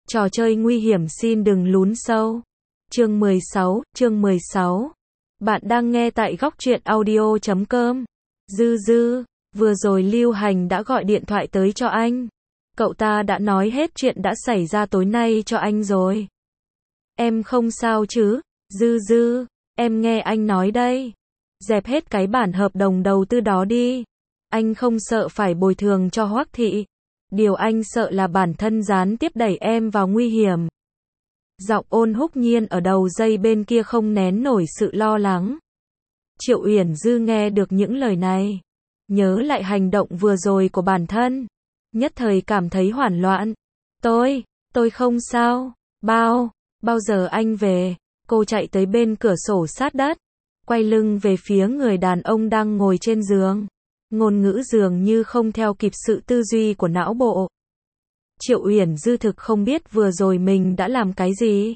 Trò chơi nguy hiểm xin đừng lún sâu. Chương 16. Bạn đang nghe tại góc truyện audio.com. Dư, vừa rồi Lưu Hành đã gọi điện thoại tới cho anh. Cậu ta đã nói hết chuyện đã xảy ra tối nay cho anh rồi. Em không sao chứ? Dư, em nghe anh nói đây. Dẹp hết cái bản hợp đồng đầu tư đó đi. Anh không sợ phải bồi thường cho Hoắc Thị. Điều anh sợ là bản thân gián tiếp đẩy em vào nguy hiểm. Giọng Ôn Húc Nhiên ở đầu dây bên kia không nén nổi sự lo lắng. Triệu Uyển Dư nghe được những lời này, nhớ lại hành động vừa rồi của bản thân, nhất thời cảm thấy hoảng loạn. Tôi không sao. Bao giờ anh về? Cô chạy tới bên cửa sổ sát đất, quay lưng về phía người đàn ông đang ngồi trên giường. Ngôn ngữ dường như không theo kịp sự tư duy của não bộ. Triệu Uyển Dư thực không biết vừa rồi mình đã làm cái gì.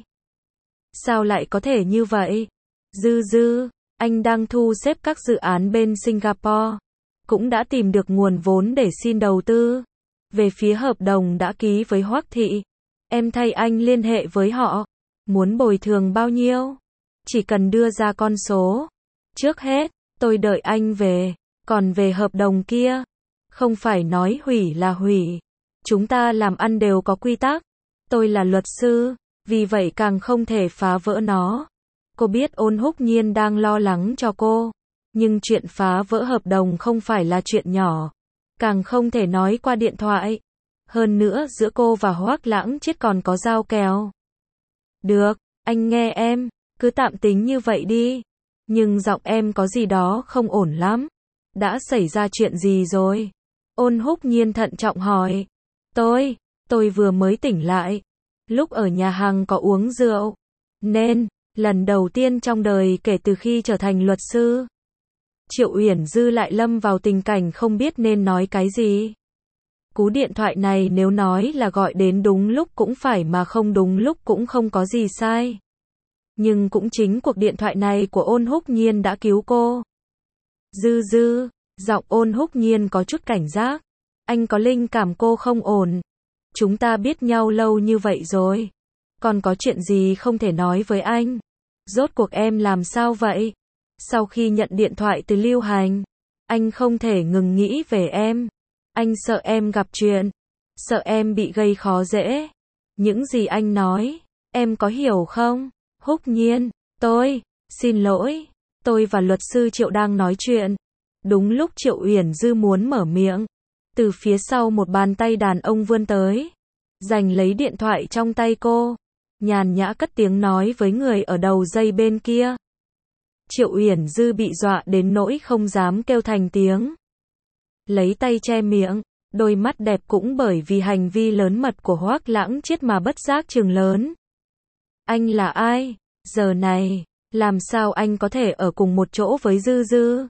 Sao lại có thể như vậy? Dư, anh đang thu xếp các dự án bên Singapore. Cũng đã tìm được nguồn vốn để xin đầu tư. Về phía hợp đồng đã ký với Hoắc Thị, em thay anh liên hệ với họ. Muốn bồi thường bao nhiêu? Chỉ cần đưa ra con số. Trước hết, tôi đợi anh về. Còn về hợp đồng kia, không phải nói hủy là hủy. Chúng ta làm ăn đều có quy tắc. Tôi là luật sư, vì vậy càng không thể phá vỡ nó. Cô biết Ôn Húc Nhiên đang lo lắng cho cô, nhưng chuyện phá vỡ hợp đồng không phải là chuyện nhỏ. Càng không thể nói qua điện thoại. Hơn nữa giữa cô và Hoắc Lãng Chiết còn có giao kèo. Được, anh nghe em, cứ tạm tính như vậy đi. Nhưng giọng em có gì đó không ổn lắm. Đã xảy ra chuyện gì rồi? Ôn Húc Nhiên thận trọng hỏi. Tôi vừa mới tỉnh lại. Lúc ở nhà hàng có uống rượu. Nên, lần đầu tiên trong đời kể từ khi trở thành luật sư. Triệu Uyển Dư lại lâm vào tình cảnh không biết nên nói cái gì. Cú điện thoại này nếu nói là gọi đến đúng lúc cũng phải mà không đúng lúc cũng không có gì sai. Nhưng cũng chính cuộc điện thoại này của Ôn Húc Nhiên đã cứu cô. Dư, giọng Ôn Húc Nhiên có chút cảnh giác. Anh có linh cảm cô không ổn. Chúng ta biết nhau lâu như vậy rồi. Còn có chuyện gì không thể nói với anh? Rốt cuộc em làm sao vậy? Sau khi nhận điện thoại từ Lưu Hành, anh không thể ngừng nghĩ về em. Anh sợ em gặp chuyện. Sợ em bị gây khó dễ. Những gì anh nói, em có hiểu không? Húc Nhiên, xin lỗi. Tôi và luật sư Triệu đang nói chuyện. Đúng lúc Triệu Uyển Dư muốn mở miệng, từ phía sau một bàn tay đàn ông vươn tới, giành lấy điện thoại trong tay cô, nhàn nhã cất tiếng nói với người ở đầu dây bên kia. Triệu Uyển Dư bị dọa đến nỗi không dám kêu thành tiếng. Lấy tay che miệng, đôi mắt đẹp cũng bởi vì hành vi lớn mật của Hoắc Lãng Chiết mà bất giác trừng lớn. Anh là ai? Giờ này, làm sao anh có thể ở cùng một chỗ với Dư?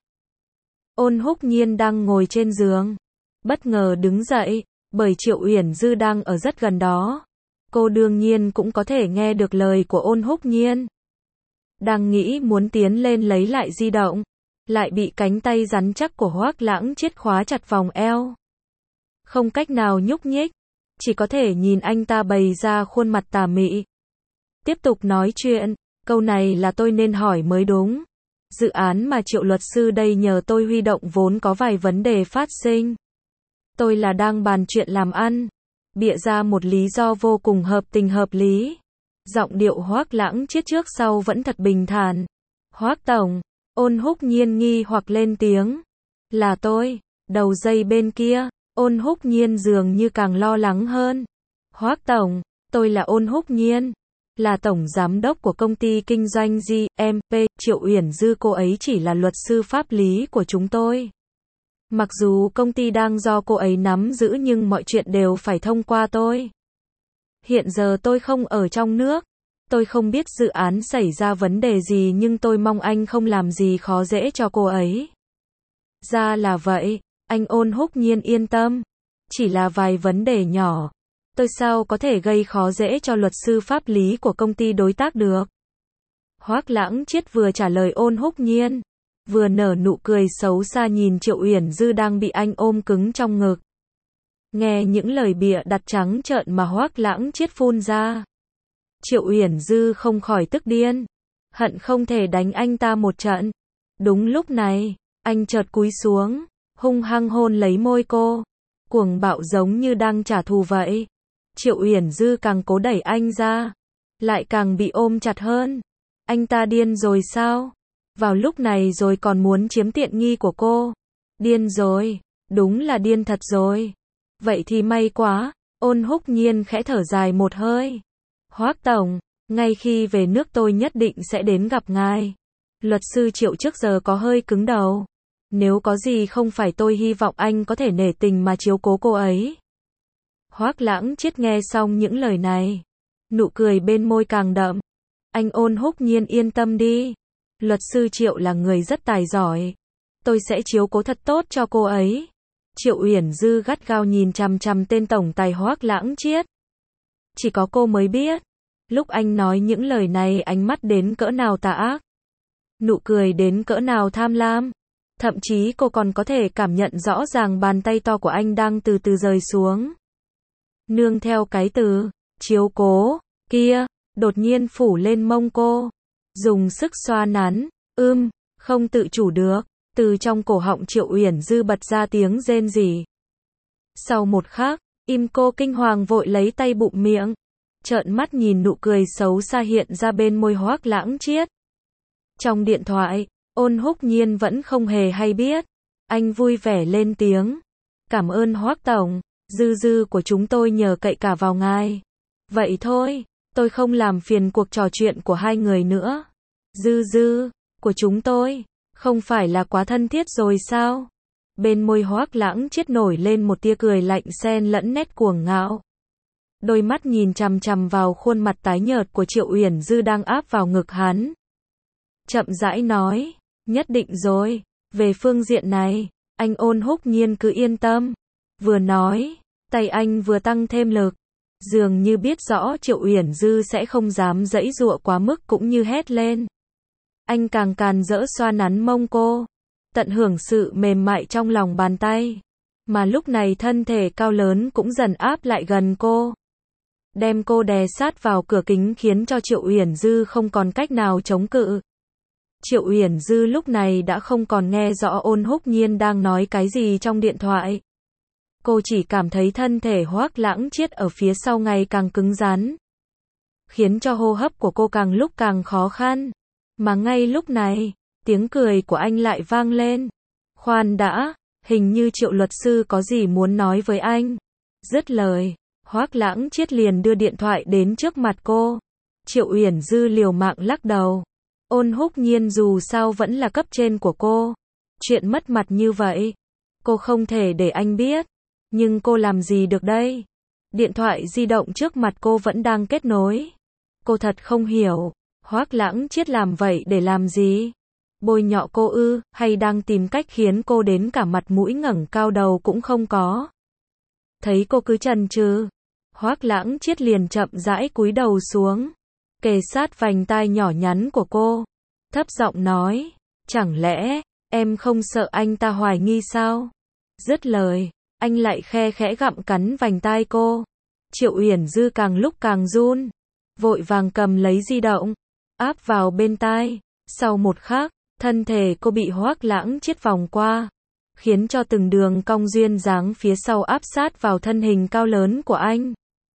Ôn Húc Nhiên đang ngồi trên giường, bất ngờ đứng dậy, bởi Triệu Uyển Dư đang ở rất gần đó. Cô đương nhiên cũng có thể nghe được lời của Ôn Húc Nhiên. Đang nghĩ muốn tiến lên lấy lại di động, lại bị cánh tay rắn chắc của Hoắc Lãng Chiết khóa chặt vòng eo. Không cách nào nhúc nhích, chỉ có thể nhìn anh ta bày ra khuôn mặt tà mị. Tiếp tục nói chuyện, câu này là tôi nên hỏi mới đúng. Dự án mà Triệu luật sư đây nhờ tôi huy động vốn có vài vấn đề phát sinh. Tôi là đang bàn chuyện làm ăn, bịa ra một lý do vô cùng hợp tình hợp lý. Giọng điệu Hoắc Lãng Chiết trước sau vẫn thật bình thản. Hoắc tổng, Ôn Húc Nhiên nghi hoặc lên tiếng. Là tôi. Đầu dây bên kia, Ôn Húc Nhiên dường như càng lo lắng hơn. Hoắc tổng, tôi là Ôn Húc Nhiên, là tổng giám đốc của công ty kinh doanh GMP. Triệu Uyển Dư cô ấy chỉ là luật sư pháp lý của chúng tôi. Mặc dù công ty đang do cô ấy nắm giữ nhưng mọi chuyện đều phải thông qua tôi. Hiện giờ tôi không ở trong nước. Tôi không biết dự án xảy ra vấn đề gì nhưng tôi mong anh không làm gì khó dễ cho cô ấy. Ra là vậy, anh Ôn Húc Nhiên yên tâm. Chỉ là vài vấn đề nhỏ. Tôi sao có thể gây khó dễ cho luật sư pháp lý của công ty đối tác được. Hoắc Lãng Chiết vừa trả lời Ôn Húc Nhiên, vừa nở nụ cười xấu xa nhìn Triệu Uyển Dư đang bị anh ôm cứng trong ngực. Nghe những lời bịa đặt trắng trợn mà Hoắc Lãng Triết phun ra, Triệu Uyển Dư không khỏi tức điên, hận không thể đánh anh ta một trận. Đúng lúc này, anh chợt cúi xuống, hung hăng hôn lấy môi cô, cuồng bạo giống như đang trả thù vậy. Triệu Uyển Dư càng cố đẩy anh ra, lại càng bị ôm chặt hơn. Anh ta điên rồi sao? Vào lúc này rồi còn muốn chiếm tiện nghi của cô. Điên rồi, đúng là điên thật rồi. Vậy thì may quá, Ôn Húc Nhiên khẽ thở dài một hơi. Hoắc tổng, ngay khi về nước tôi nhất định sẽ đến gặp ngài. Luật sư Triệu trước giờ có hơi cứng đầu. Nếu có gì không phải tôi hy vọng anh có thể nể tình mà chiếu cố cô ấy. Hoắc Lãng Triết nghe xong những lời này, nụ cười bên môi càng đậm. Anh Ôn Húc Nhiên yên tâm đi. Luật sư Triệu là người rất tài giỏi. Tôi sẽ chiếu cố thật tốt cho cô ấy. Triệu Uyển Dư gắt gao nhìn chằm chằm tên tổng tài Hoắc Lãng Triết. Chỉ có cô mới biết, lúc anh nói những lời này ánh mắt đến cỡ nào tà ác, nụ cười đến cỡ nào tham lam. Thậm chí cô còn có thể cảm nhận rõ ràng bàn tay to của anh đang từ từ rời xuống. Nương theo cái từ chiếu cố kia, đột nhiên phủ lên mông cô, dùng sức xoa nắn, không tự chủ được, từ trong cổ họng Triệu Uyển Dư bật ra tiếng rên rỉ. Sau một khắc, cô kinh hoàng vội lấy tay bụm miệng, trợn mắt nhìn nụ cười xấu xa hiện ra bên môi Hoắc Lãng Triết. Trong điện thoại, Ôn Húc Nhiên vẫn không hề hay biết. Anh vui vẻ lên tiếng. Cảm ơn Hoắc tổng, Dư Dư của chúng tôi nhờ cậy cả vào ngài. Vậy thôi, tôi không làm phiền cuộc trò chuyện của hai người nữa. Dư Dư của chúng tôi, không phải là quá thân thiết rồi sao? Bên môi Hoắc Lãng Triết nổi lên một tia cười lạnh xen lẫn nét cuồng ngạo. Đôi mắt nhìn chằm chằm vào khuôn mặt tái nhợt của Triệu Uyển Dư đang áp vào ngực hắn. Chậm rãi nói, nhất định rồi, về phương diện này, anh Ôn Húc Nhiên cứ yên tâm. Vừa nói, tay anh vừa tăng thêm lực, dường như biết rõ Triệu Uyển Dư sẽ không dám giãy giụa quá mức cũng như hét lên. Anh càng càn rỡ xoa nắn mông cô, tận hưởng sự mềm mại trong lòng bàn tay. Mà lúc này thân thể cao lớn cũng dần áp lại gần cô, đem cô đè sát vào cửa kính khiến cho Triệu Uyển Dư không còn cách nào chống cự. Triệu Uyển Dư lúc này đã không còn nghe rõ Ôn Húc Nhiên đang nói cái gì trong điện thoại. Cô chỉ cảm thấy thân thể Hoắc Lãng Triết ở phía sau ngày càng cứng rắn, khiến cho hô hấp của cô càng lúc càng khó khăn. Mà ngay lúc này, tiếng cười của anh lại vang lên. Khoan đã, hình như Triệu luật sư có gì muốn nói với anh. Dứt lời, Hoắc Lãng Triết liền đưa điện thoại đến trước mặt cô. Triệu Uyển Dư liều mạng lắc đầu. Ôn Húc Nhiên dù sao vẫn là cấp trên của cô. Chuyện mất mặt như vậy, cô không thể để anh biết. Nhưng cô làm gì được đây? Điện thoại di động trước mặt cô vẫn đang kết nối. Cô thật không hiểu, Hoắc Lãng Triết làm vậy để làm gì? Bôi nhọ cô ư, hay đang tìm cách khiến cô đến cả mặt mũi ngẩng cao đầu cũng không có? Thấy cô cứ chần chừ, Hoắc Lãng Triết liền chậm rãi cúi đầu xuống, kề sát vành tai nhỏ nhắn của cô, thấp giọng nói, chẳng lẽ em không sợ anh ta hoài nghi sao? Dứt lời, anh lại khe khẽ gặm cắn vành tai cô. Triệu Uyển Dư càng lúc càng run, vội vàng cầm lấy di động, áp vào bên tai. Sau một khắc, thân thể cô bị Hoắc Lãng Triết vòng qua, khiến cho từng đường cong duyên dáng phía sau áp sát vào thân hình cao lớn của anh.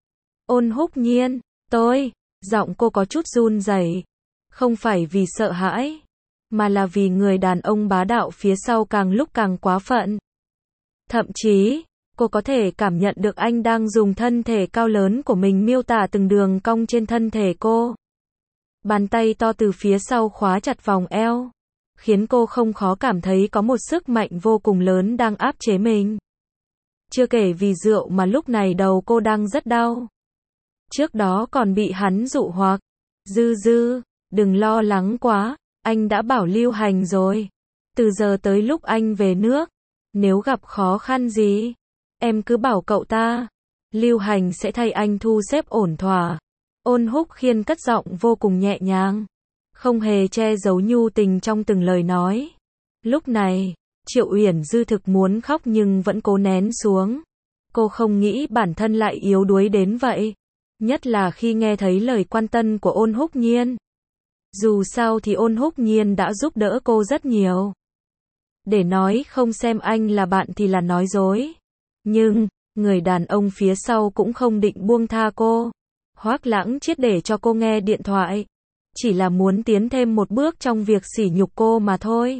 Ôn Húc Nhiên, giọng cô có chút run rẩy, không phải vì sợ hãi, mà là vì người đàn ông bá đạo phía sau càng lúc càng quá phận. Thậm chí, cô có thể cảm nhận được anh đang dùng thân thể cao lớn của mình miêu tả từng đường cong trên thân thể cô. Bàn tay to từ phía sau khóa chặt vòng eo, khiến cô không khó cảm thấy có một sức mạnh vô cùng lớn đang áp chế mình. Chưa kể vì rượu mà lúc này đầu cô đang rất đau. Trước đó còn bị hắn dụ hoặc. Dư, đừng lo lắng quá, anh đã bảo Lưu Hành rồi. Từ giờ tới lúc anh về nước, nếu gặp khó khăn gì, em cứ bảo cậu ta. Lưu Hành sẽ thay anh thu xếp ổn thỏa. Ôn Húc Khiên cất giọng vô cùng nhẹ nhàng, không hề che giấu nhu tình trong từng lời nói. Lúc này, Triệu Uyển Dư thực muốn khóc nhưng vẫn cố nén xuống. cô không nghĩ bản thân lại yếu đuối đến vậy. Nhất là khi nghe thấy lời quan tâm của Ôn Húc Nhiên. Dù sao thì Ôn Húc Nhiên đã giúp đỡ cô rất nhiều. Để nói không xem anh là bạn thì là nói dối. Nhưng, người đàn ông phía sau cũng không định buông tha cô. Hoắc Lãng Chiết để cho cô nghe điện thoại. Chỉ là muốn tiến thêm một bước trong việc sỉ nhục cô mà thôi.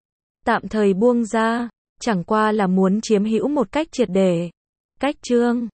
Tạm thời buông ra, chẳng qua là muốn chiếm hữu một cách triệt để. Cách chương